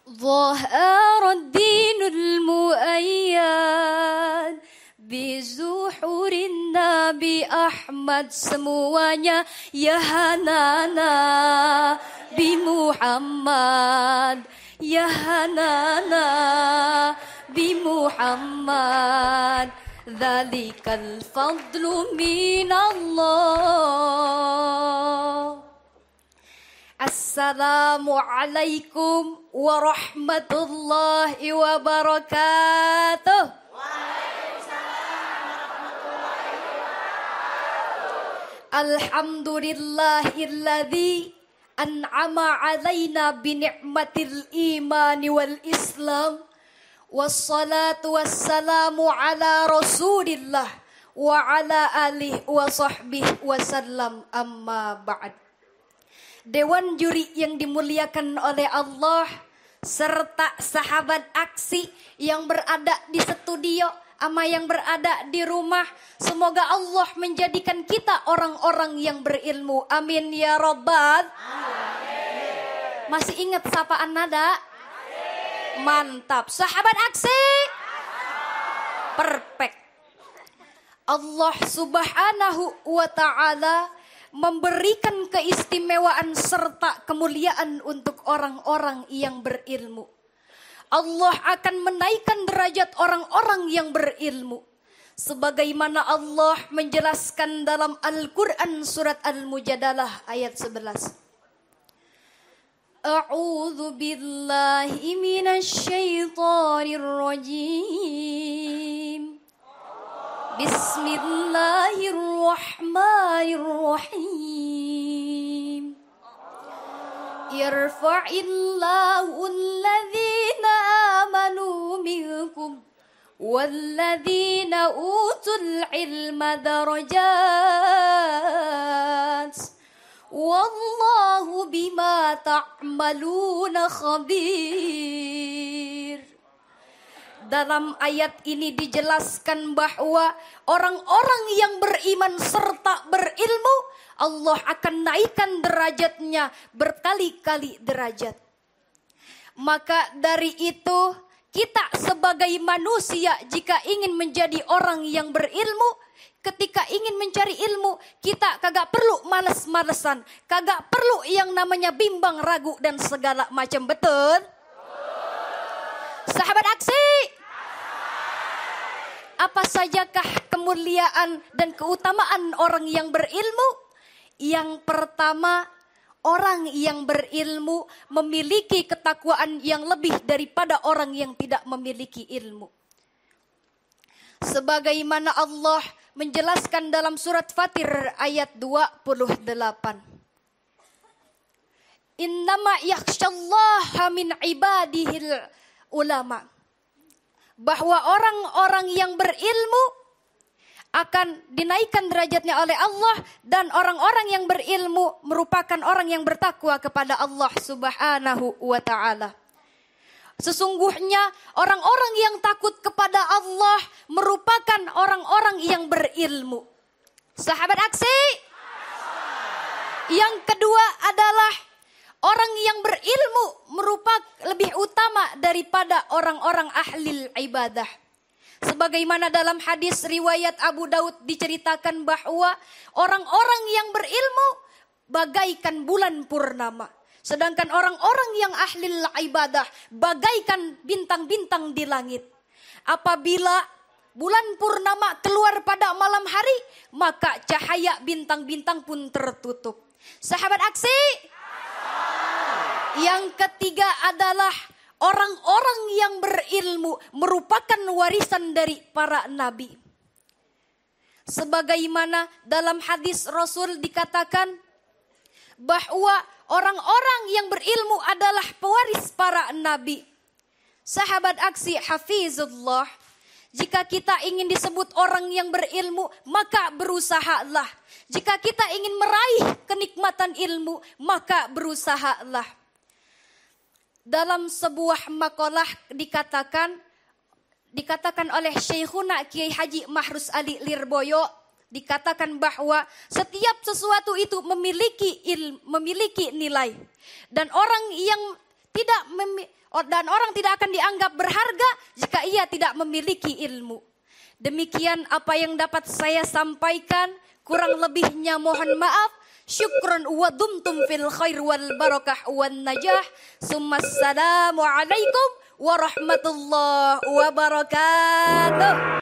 ظهر الدين المؤيد بزحور Nabi Ahmad semuanya ya Hanana bi Muhammad ya Hanana bi Muhammad dzalikal fadlu minallah. Assalamualaikum warahmatullahi wabarakatuh. Alhamdulillahilladzi an'ama 'alaina bi ni'matil imani wal islam. Wassalatu wassalamu ala Rasulillah wa ala alihi wa sahbihi wasallam, amma ba'd. Dewan juri yang dimuliakan oleh Allah serta sahabat aksi yang berada di studio ama yang berada di rumah, semoga Allah menjadikan kita orang-orang yang berilmu. Amin ya rabbal alamin. Masih ingat sapaan nada? Mantap. Sahabat aksi? Perfect. Allah Subhanahu wa ta'ala memberikan keistimewaan serta kemuliaan untuk orang-orang yang berilmu. Allah akan menaikkan derajat orang-orang yang berilmu. Sebagaimana Allah menjelaskan dalam Al-Quran surat Al-Mujadalah ayat 11. A'udzu billahi minasy syaithanir rajim. Bismillahirrahmanirrahim. Yarfa'illahu alladhina amanu minkum walladhina utul ilma darajat. Wallahu bima ta'maluna khabir. Dalam ayat ini dijelaskan bahwa orang-orang yang beriman serta berilmu, Allah akan naikkan derajatnya berkali-kali derajat. Maka dari itu, kita sebagai manusia jika ingin menjadi orang yang berilmu, ketika ingin mencari ilmu, kita kagak perlu males-malesan, kagak perlu yang namanya bimbang, ragu dan segala macam, betul? Sahabat aksi, apa sajakah kemuliaan dan keutamaan orang yang berilmu? Yang pertama, orang yang berilmu memiliki ketakwaan yang lebih daripada orang yang tidak memiliki ilmu. Sebagaimana Allah menjelaskan dalam surat Fatir ayat 28. Innama yakhsyallaha min ibadihil ulama. Bahwa orang-orang yang berilmu akan dinaikkan derajatnya oleh Allah, dan orang-orang yang berilmu merupakan orang yang bertakwa kepada Allah Subhanahu wa ta'ala. Sesungguhnya orang-orang yang takut kepada Allah merupakan orang-orang yang berilmu. Sahabat aksi, yang kedua adalah orang yang berilmu merupakan lebih utama daripada orang-orang ahli ibadah. Sebagaimana dalam hadis riwayat Abu Daud diceritakan bahwa orang-orang yang berilmu bagaikan bulan purnama. Sedangkan orang-orang yang ahli ibadah bagaikan bintang-bintang di langit. Apabila bulan purnama keluar pada malam hari, maka cahaya bintang-bintang pun tertutup. Sahabat aksi, yang ketiga adalah orang-orang yang berilmu merupakan warisan dari para nabi. Sebagaimana dalam hadis Rasul dikatakan bahwa orang-orang yang berilmu adalah pewaris para nabi. Sahabat aksi hafizullah, jika kita ingin disebut orang yang berilmu, maka berusahalah. Jika kita ingin meraih kenikmatan ilmu, maka berusahalah. Dalam sebuah makalah dikatakan oleh Syekhuna Kiai Haji Mahrus Ali Lirboyo, dikatakan bahwa setiap sesuatu itu memiliki nilai, dan orang yang orang tidak akan dianggap berharga jika ia tidak memiliki ilmu. Demikian apa yang dapat saya sampaikan, kurang lebihnya mohon maaf. Syukran wa dumtum fil khair wal barakah wan najah. Assalamu alaikum warahmatullahi wabarakatuh.